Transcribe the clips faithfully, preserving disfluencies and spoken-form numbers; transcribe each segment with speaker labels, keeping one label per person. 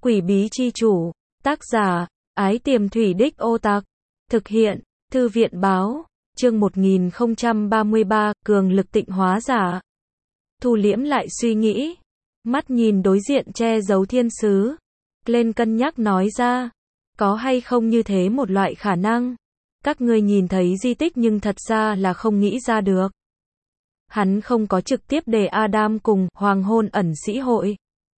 Speaker 1: Quỷ bí chi chủ, tác giả, Ái Tiềm Thủy Đích Ô Tặc, thực hiện, Thư viện báo, chương một nghìn không trăm ba mươi ba, cường lực tịnh hóa giả. Thu liễm lại suy nghĩ, mắt nhìn đối diện che giấu thiên sứ, lên cân nhắc nói ra, có hay không như thế một loại khả năng, các ngươi nhìn thấy di tích nhưng thật ra là không nghĩ ra được. Hắn không có trực tiếp để Adam cùng hoàng hôn ẩn sĩ hội.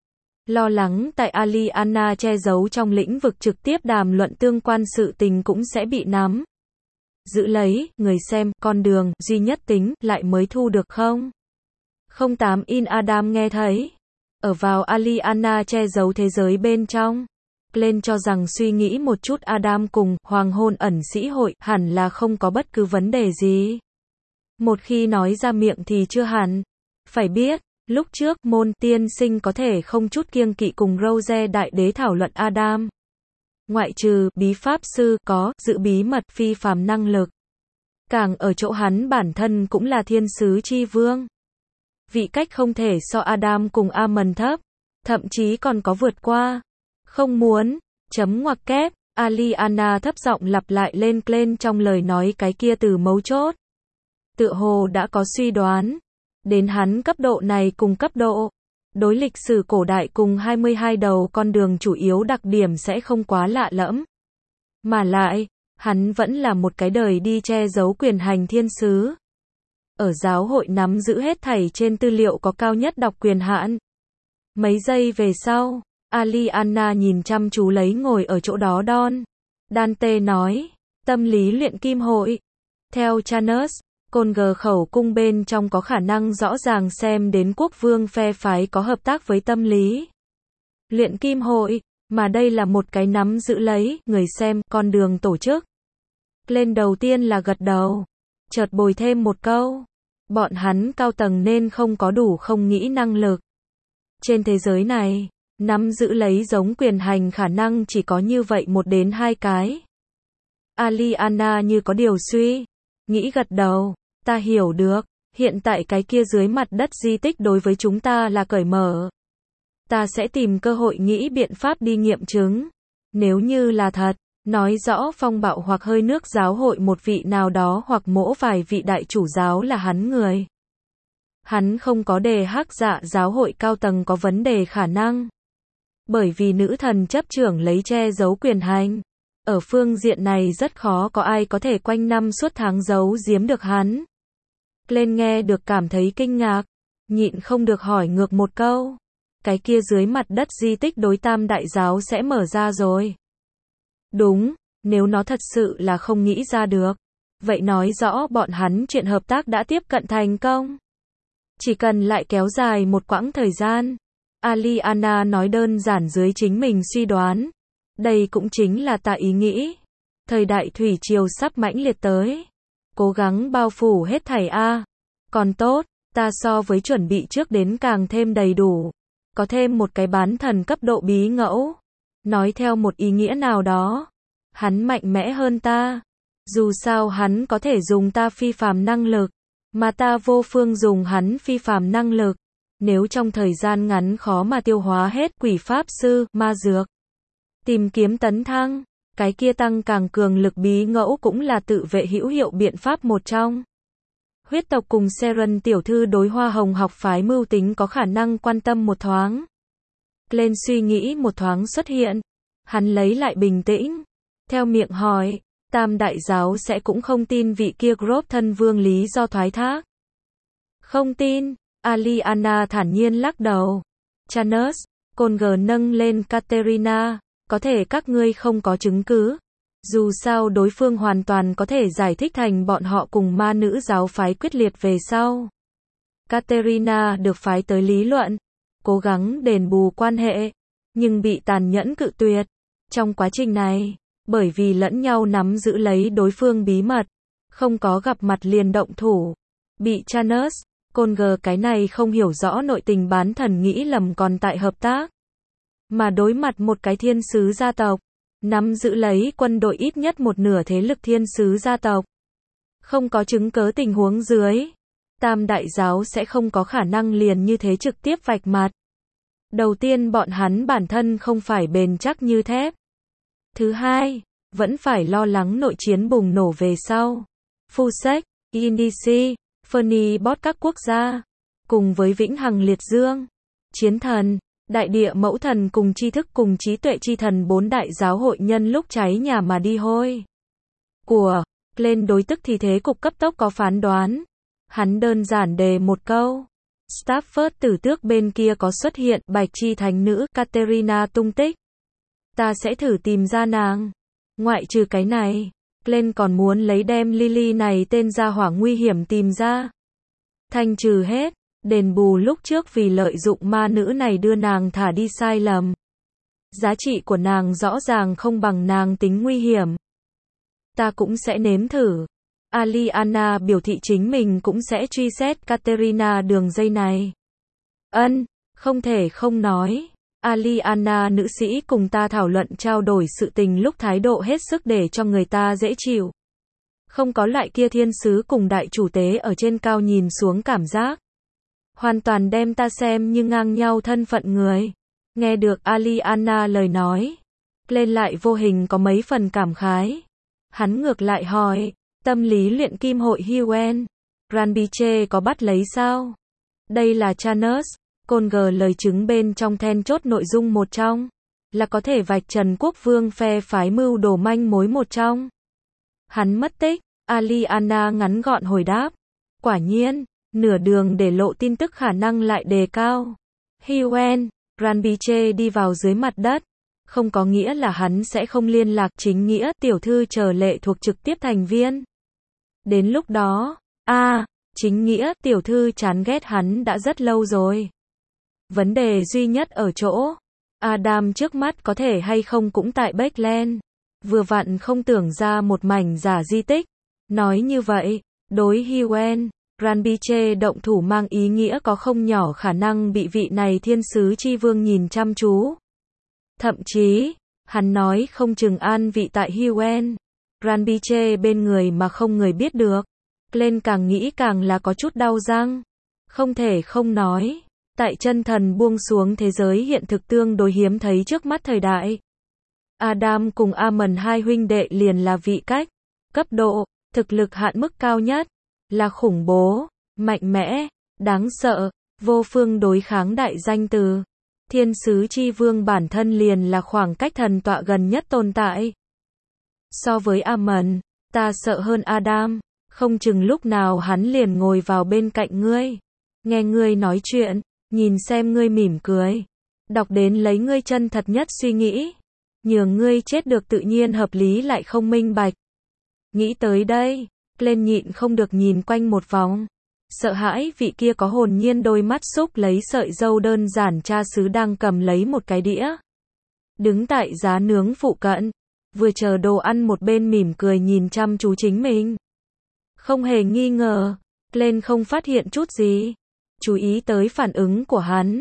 Speaker 1: Lo lắng tại Aliana che giấu trong lĩnh vực trực tiếp đàm luận tương quan sự tình cũng sẽ bị nắm giữ lấy, người xem, con đường duy nhất tính lại mới thu được không? không tám in Adam nghe thấy. Ở vào Aliana che giấu thế giới bên trong. Lên cho rằng suy nghĩ một chút Adam cùng hoàng hôn ẩn sĩ hội hẳn là không có bất cứ vấn đề gì. Một khi nói ra miệng thì chưa hẳn. Phải biết, lúc trước môn tiên sinh có thể không chút kiêng kỵ cùng Rose đại đế thảo luận Adam. Ngoại trừ bí pháp sư có giữ bí mật phi phàm năng lực. Càng ở chỗ hắn bản thân cũng là thiên sứ chi vương. Vị cách không thể so Adam cùng Amon thấp, thậm chí còn có vượt qua. Không muốn, chấm ngoặc kép, Aliana thấp giọng lặp lại lên lên trong lời nói cái kia từ mấu chốt. Tựa hồ đã có suy đoán. Đến hắn cấp độ này cùng cấp độ. Đối lịch sử cổ đại cùng hai mươi hai đầu con đường chủ yếu đặc điểm sẽ không quá lạ lẫm. Mà lại, hắn vẫn là một cái đời đi che giấu quyền hành thiên sứ. Ở giáo hội nắm giữ hết thảy trên tư liệu có cao nhất độc quyền hạn. Mấy giây về sau, Aliana nhìn chăm chú lấy ngồi ở chỗ đó Don. Dante nói, tâm lý luyện kim hội. Theo Chanus, Côn G khẩu cung bên trong có khả năng rõ ràng xem đến quốc vương phe phái có hợp tác với tâm lý luyện kim hội, mà đây là một cái nắm giữ lấy, người xem, con đường tổ chức. Lên đầu tiên là gật đầu, chợt bồi thêm một câu, bọn hắn cao tầng nên không có đủ không nghĩ năng lực. Trên thế giới này, nắm giữ lấy giống quyền hành khả năng chỉ có như vậy một đến hai cái. Aliana như có điều suy nghĩ gật đầu, ta hiểu được, hiện tại cái kia dưới mặt đất di tích đối với chúng ta là cởi mở. Ta sẽ tìm cơ hội nghĩ biện pháp đi nghiệm chứng. Nếu như là thật, nói rõ phong bạo hoặc hơi nước giáo hội một vị nào đó hoặc mỗ vài vị đại chủ giáo là hắn người. Hắn không có đề hắc dạ giáo hội cao tầng có vấn đề khả năng. Bởi vì nữ thần chấp trưởng lấy che giấu quyền hành. Ở phương diện này rất khó có ai có thể quanh năm suốt tháng giấu giếm được hắn. Lên nghe được cảm thấy kinh ngạc, nhịn không được hỏi ngược một câu. Cái kia dưới mặt đất di tích đối tam đại giáo sẽ mở ra rồi. Đúng, nếu nó thật sự là không nghĩ ra được. Vậy nói rõ bọn hắn chuyện hợp tác đã tiếp cận thành công. Chỉ cần lại kéo dài một quãng thời gian. Aliana nói đơn giản dưới chính mình suy đoán. Đây cũng chính là ta ý nghĩ. Thời đại thủy triều sắp mãnh liệt tới. Cố gắng bao phủ hết thảy a. Còn tốt, ta so với chuẩn bị trước đến càng thêm đầy đủ. Có thêm một cái bán thần cấp độ bí ngẫu. Nói theo một ý nghĩa nào đó. Hắn mạnh mẽ hơn ta. Dù sao hắn có thể dùng ta phi phàm năng lực. Mà ta vô phương dùng hắn phi phàm năng lực. Nếu trong thời gian ngắn khó mà tiêu hóa hết quỷ pháp sư, ma dược. Tìm kiếm tấn thăng. Cái kia tăng càng cường lực bí ngẫu cũng là tự vệ hữu hiệu biện pháp một trong. Huyết tộc cùng Seren tiểu thư đối hoa hồng học phái mưu tính có khả năng quan tâm một thoáng. Lên suy nghĩ một thoáng xuất hiện. Hắn lấy lại bình tĩnh. Theo miệng hỏi, tam đại giáo sẽ cũng không tin vị kia Grove thân vương lý do thoái thác. Không tin, Aliana thản nhiên lắc đầu. Chanus, Côn G nâng lên Caterina. Có thể các ngươi không có chứng cứ. Dù sao đối phương hoàn toàn có thể giải thích thành bọn họ cùng ma nữ giáo phái quyết liệt về sau. Caterina được phái tới lý luận. Cố gắng đền bù quan hệ. Nhưng bị tàn nhẫn cự tuyệt. Trong quá trình này, bởi vì lẫn nhau nắm giữ lấy đối phương bí mật. Không có gặp mặt liền động thủ. Bị Chanus, Côn G cái này không hiểu rõ nội tình bán thần nghĩ lầm còn tại hợp tác. Mà đối mặt một cái thiên sứ gia tộc, nắm giữ lấy quân đội ít nhất một nửa thế lực thiên sứ gia tộc. Không có chứng cớ tình huống dưới, tam đại giáo sẽ không có khả năng liền như thế trực tiếp vạch mặt. Đầu tiên bọn hắn bản thân không phải bền chắc như thép. Thứ hai, vẫn phải lo lắng nội chiến bùng nổ về sau. Fusek, Indisi, Fernibot các quốc gia, cùng với Vĩnh Hằng Liệt Dương, Chiến Thần, Đại Địa Mẫu Thần cùng tri thức cùng trí tuệ chi thần bốn đại giáo hội nhân lúc cháy nhà mà đi hôi. Của, lên đối tức thì thế cục cấp tốc có phán đoán. Hắn đơn giản đề một câu. Stafford tử tước bên kia có xuất hiện Bạch Chi Thánh Nữ Katerina tung tích. Ta sẽ thử tìm ra nàng. Ngoại trừ cái này, Glenn còn muốn lấy đem Lily này tên ra hỏa nguy hiểm tìm ra. Thanh trừ hết, đền bù lúc trước vì lợi dụng ma nữ này đưa nàng thả đi sai lầm. Giá trị của nàng rõ ràng không bằng nàng tính nguy hiểm. Ta cũng sẽ nếm thử. Aliana biểu thị chính mình cũng sẽ truy xét Katerina đường dây này. Ân, không thể không nói. Aliana nữ sĩ cùng ta thảo luận trao đổi sự tình lúc thái độ hết sức để cho người ta dễ chịu. Không có loại kia thiên sứ cùng đại chủ tế ở trên cao nhìn xuống cảm giác. Hoàn toàn đem ta xem như ngang nhau thân phận người. Nghe được Aliana lời nói, lên lại vô hình có mấy phần cảm khái. Hắn ngược lại hỏi, tâm lý luyện kim hội Huen, Granbiche có bắt lấy sao? Đây là Chanus, Conger lời chứng bên trong then chốt nội dung một trong, là có thể vạch trần quốc vương phe phái mưu đồ manh mối một trong. Hắn mất tích, Aliana ngắn gọn hồi đáp. Quả nhiên, nửa đường để lộ tin tức khả năng lại đề cao. Huen, Granbiche đi vào dưới mặt đất. Không có nghĩa là hắn sẽ không liên lạc chính nghĩa tiểu thư chờ lệ thuộc trực tiếp thành viên. Đến lúc đó, a à, chính nghĩa tiểu thư chán ghét hắn đã rất lâu rồi. Vấn đề duy nhất ở chỗ, Adam trước mắt có thể hay không cũng tại Beckland. Vừa vặn không tưởng ra một mảnh giả di tích. Nói như vậy, đối Huen, Granbiche động thủ mang ý nghĩa có không nhỏ khả năng bị vị này thiên sứ chi vương nhìn chăm chú. Thậm chí, hắn nói không chừng an vị tại Huen, Granbiche bên người mà không người biết được. Glenn càng nghĩ càng là có chút đau răng. Không thể không nói, tại chân thần buông xuống thế giới hiện thực tương đối hiếm thấy trước mắt thời đại. Adam cùng Amon hai huynh đệ liền là vị cách, cấp độ, thực lực hạn mức cao nhất, là khủng bố, mạnh mẽ, đáng sợ, vô phương đối kháng đại danh từ. Thiên sứ chi vương bản thân liền là khoảng cách thần tọa gần nhất tồn tại. So với Amon, ta sợ hơn Adam, không chừng lúc nào hắn liền ngồi vào bên cạnh ngươi, nghe ngươi nói chuyện, nhìn xem ngươi mỉm cười, đọc đến lấy ngươi chân thật nhất suy nghĩ, nhường ngươi chết được tự nhiên hợp lý lại không minh bạch. Nghĩ tới đây, lên nhịn không được nhìn quanh một vòng. Sợ hãi vị kia có hồn nhiên đôi mắt xúc lấy sợi dâu đơn giản cha xứ đang cầm lấy một cái đĩa. Đứng tại giá nướng phụ cận, vừa chờ đồ ăn một bên mỉm cười nhìn chăm chú chính mình. Không hề nghi ngờ, lên không phát hiện chút gì. Chú ý tới phản ứng của hắn.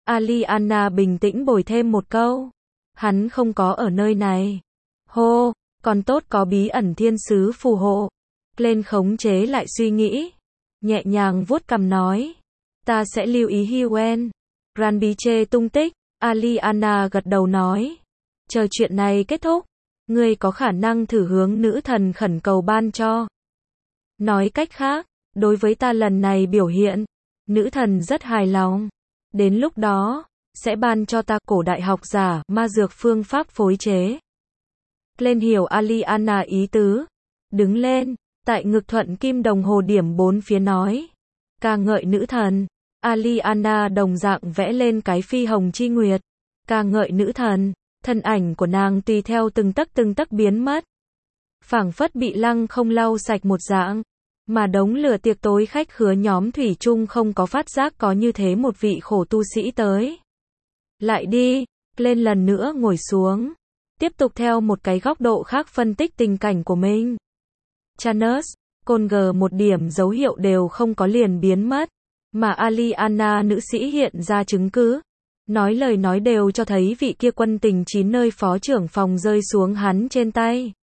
Speaker 1: Aliana bình tĩnh bồi thêm một câu. Hắn không có ở nơi này. Hô, còn tốt có bí ẩn thiên sứ phù hộ. Lên khống chế lại suy nghĩ. Nhẹ nhàng vuốt cằm nói. Ta sẽ lưu ý Huen, Granbiche tung tích. Aliana gật đầu nói. Chờ chuyện này kết thúc, ngươi có khả năng thử hướng nữ thần khẩn cầu ban cho. Nói cách khác, đối với ta lần này biểu hiện, nữ thần rất hài lòng. Đến lúc đó, sẽ ban cho ta cổ đại học giả ma dược phương pháp phối chế. Lên hiểu Aliana ý tứ. Đứng lên, tại ngực thuận kim đồng hồ điểm bốn phía nói. Ca ngợi nữ thần. Aliana đồng dạng vẽ lên cái phi hồng chi nguyệt. Ca ngợi nữ thần. Thân ảnh của nàng tùy theo từng tấc từng tấc biến mất. Phảng phất bị lăng không lau sạch một dạng. Mà đống lửa tiệc tối khách khứa nhóm thủy chung không có phát giác có như thế một vị khổ tu sĩ tới. Lại đi, lên lần nữa ngồi xuống. Tiếp tục theo một cái góc độ khác phân tích tình cảnh của mình. Chanus, Conger một điểm dấu hiệu đều không có liền biến mất. Mà Aliana nữ sĩ hiện ra chứng cứ. Nói lời nói đều cho thấy vị kia quân tình chín nơi phó trưởng phòng rơi xuống hắn trên tay.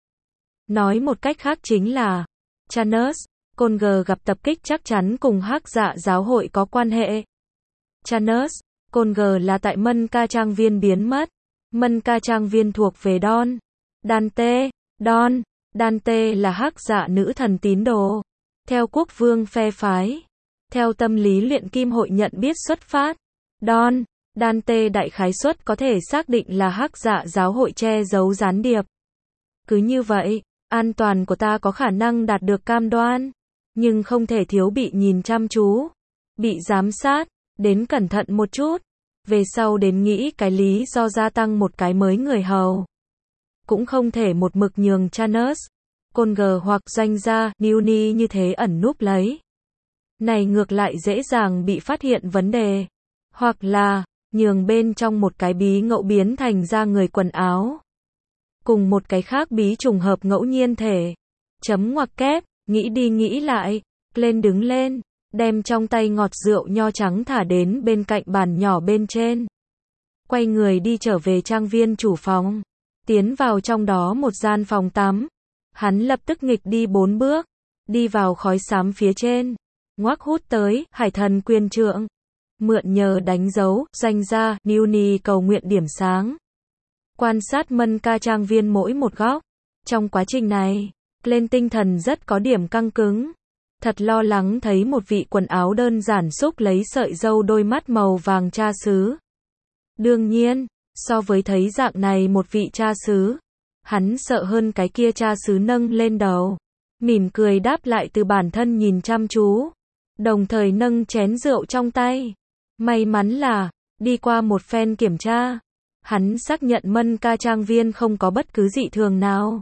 Speaker 1: Nói một cách khác chính là, Chanus, Conger gặp tập kích chắc chắn cùng Hắc Dạ giáo hội có quan hệ. Chanus, Côn G là tại Mân Ca Trang Viên biến mất. Mân Ca Trang Viên thuộc về Don. Dante. Don. Dante là hắc dạ nữ thần tín đồ. Theo quốc vương phe phái. Theo tâm lý luyện kim hội nhận biết xuất phát. Don. Dante đại khái suất có thể xác định là hắc dạ giáo hội che giấu gián điệp. Cứ như vậy, an toàn của ta có khả năng đạt được cam đoan. Nhưng không thể thiếu bị nhìn chăm chú. Bị giám sát. Đến cẩn thận một chút. Về sau đến nghĩ cái lý do gia tăng một cái mới người hầu. Cũng không thể một mực nhường Chanus, Côn G hoặc doanh gia, Newny như thế ẩn núp lấy. Này ngược lại dễ dàng bị phát hiện vấn đề. Hoặc là, nhường bên trong một cái bí ngẫu biến thành ra người quần áo. Cùng một cái khác bí trùng hợp ngẫu nhiên thể. Chấm ngoặc kép, nghĩ đi nghĩ lại, lên đứng lên. Đem trong tay ngọt rượu nho trắng thả đến bên cạnh bàn nhỏ bên trên. Quay người đi trở về trang viên chủ phòng. Tiến vào trong đó một gian phòng tắm. Hắn lập tức nghịch đi bốn bước. Đi vào khói xám phía trên. Ngoác hút tới, hải thần quyền trượng. Mượn nhờ đánh dấu, danh gia, Newny cầu nguyện điểm sáng. Quan sát Mân Ca Trang Viên mỗi một góc. Trong quá trình này, lên tinh thần rất có điểm căng cứng. Thật lo lắng thấy một vị quần áo đơn giản xúc lấy sợi dâu đôi mắt màu vàng cha xứ. Đương nhiên, so với thấy dạng này một vị cha xứ, hắn sợ hơn cái kia cha xứ nâng lên đầu. Mỉm cười đáp lại từ bản thân nhìn chăm chú. Đồng thời nâng chén rượu trong tay. May mắn là, đi qua một phen kiểm tra, hắn xác nhận Mân Ca Trang Viên không có bất cứ dị thường nào.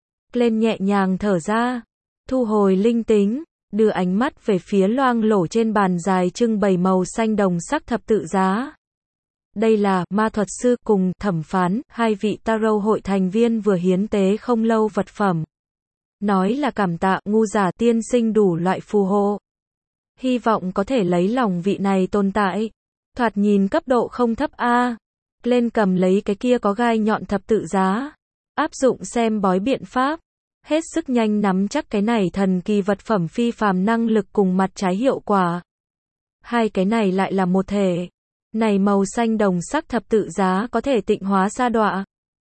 Speaker 1: Lên nhẹ nhàng thở ra, thu hồi linh tính. Đưa ánh mắt về phía loang lổ trên bàn dài trưng bày màu xanh đồng sắc thập tự giá. Đây là ma thuật sư cùng thẩm phán, hai vị tarot hội thành viên vừa hiến tế không lâu vật phẩm. Nói là cảm tạ ngu giả tiên sinh đủ loại phù hộ. Hy vọng có thể lấy lòng vị này tồn tại. Thoạt nhìn cấp độ không thấp a. Lên cầm lấy cái kia có gai nhọn thập tự giá. Áp dụng xem bói biện pháp. Hết sức nhanh nắm chắc cái này thần kỳ vật phẩm phi phàm năng lực cùng mặt trái hiệu quả. Hai cái này lại là một thể. Này màu xanh đồng sắc thập tự giá có thể tịnh hóa sa đọa,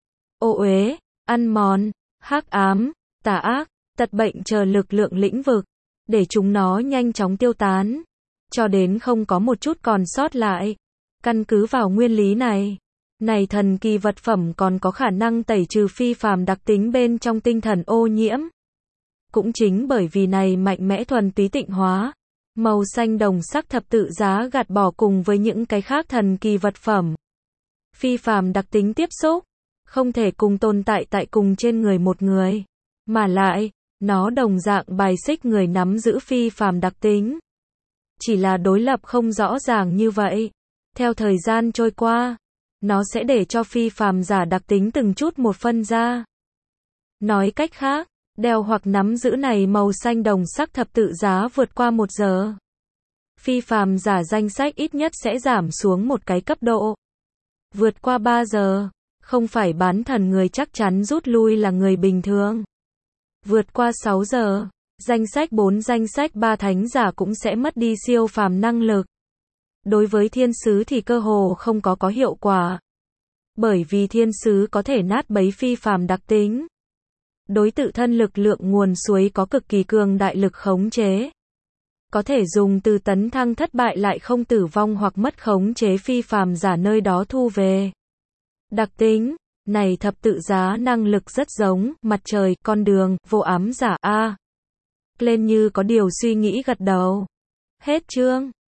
Speaker 1: ô uế, ăn mòn, hắc ám, tà ác, tật bệnh chờ lực lượng lĩnh vực, để chúng nó nhanh chóng tiêu tán, cho đến không có một chút còn sót lại. Căn cứ vào nguyên lý này, này thần kỳ vật phẩm còn có khả năng tẩy trừ phi phàm đặc tính bên trong tinh thần ô nhiễm. Cũng chính bởi vì này mạnh mẽ thuần túy tịnh hóa, màu xanh đồng sắc thập tự giá gạt bỏ cùng với những cái khác thần kỳ vật phẩm. Phi phàm đặc tính tiếp xúc, không thể cùng tồn tại tại cùng trên người một người, mà lại, nó đồng dạng bài xích người nắm giữ phi phàm đặc tính. Chỉ là đối lập không rõ ràng như vậy. Theo thời gian trôi qua, nó sẽ để cho phi phàm giả đặc tính từng chút một phân ra. Nói cách khác, đeo hoặc nắm giữ này màu xanh đồng sắc thập tự giá vượt qua một giờ. Phi phàm giả danh sách ít nhất sẽ giảm xuống một cái cấp độ. Vượt qua ba giờ, không phải bán thần người chắc chắn rút lui là người bình thường. Vượt qua sáu giờ, danh sách bốn danh sách ba thánh giả cũng sẽ mất đi siêu phàm năng lực. Đối với thiên sứ thì cơ hồ không có có hiệu quả. Bởi vì thiên sứ có thể nát bấy phi phàm đặc tính. Đối tự thân lực lượng nguồn suối có cực kỳ cường đại lực khống chế. Có thể dùng từ tấn thăng thất bại lại không tử vong hoặc mất khống chế phi phàm giả nơi đó thu về. Đặc tính này thập tự giá năng lực rất giống mặt trời, con đường, vô ám giả a. Lên như có điều suy nghĩ gật đầu. Hết chương.